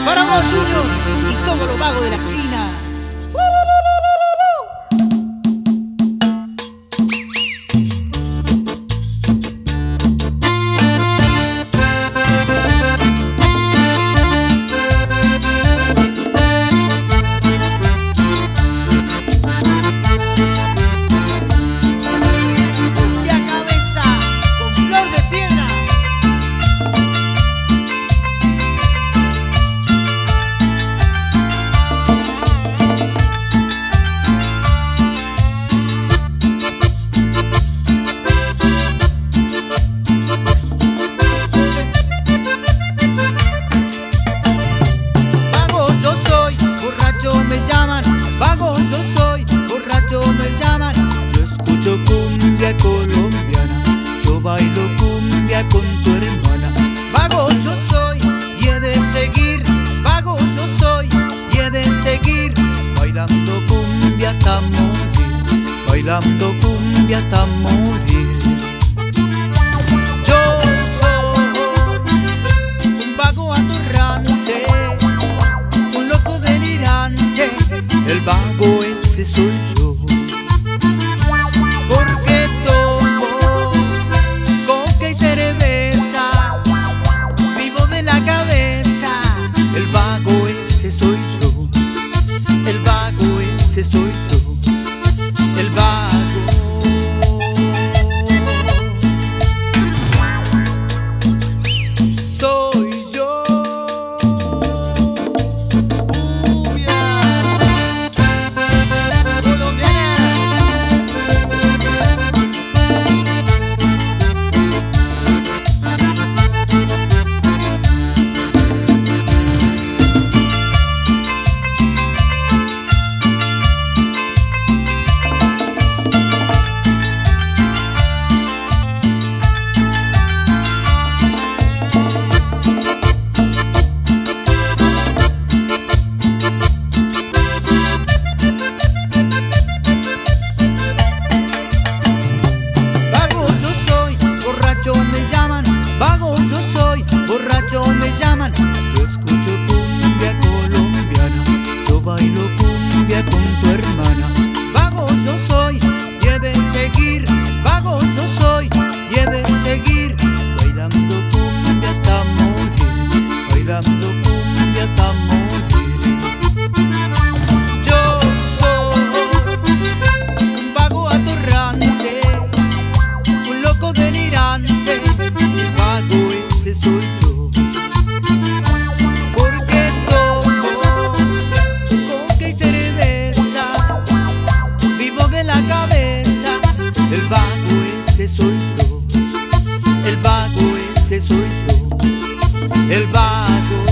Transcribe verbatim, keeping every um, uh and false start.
Para vos, Junior, y todos los vagos de la esquina. Vago yo soy, borracho me llaman. Yo escucho cumbia colombiana, yo bailo cumbia con tu hermana. Vago yo soy y he de seguir, vago yo soy y he de seguir, bailando cumbia hasta morir, bailando cumbia hasta morir. Yo soy un vago atorrante, un loco delirante, el vago ese soy yo. Porque tomo coca y cerveza, vivo de la cabeza. El vago ese soy yo, el vago ese soy yo, el vago. Vago yo soy, borracho me llaman. Yo escucho cumbia colombiana, yo bailo cumbia con tu hermana. Vago yo soy y he de seguir, vago yo soy y he de seguir, bailando cumbia hasta morir, bailando cumbia hasta morir. Yo soy un vago atorrante, un loco delirante, el vago ese soy yo. Porque tomo coca y cerveza, vivo de la cabeza. El vago ese soy yo, el vago ese soy yo, el vago.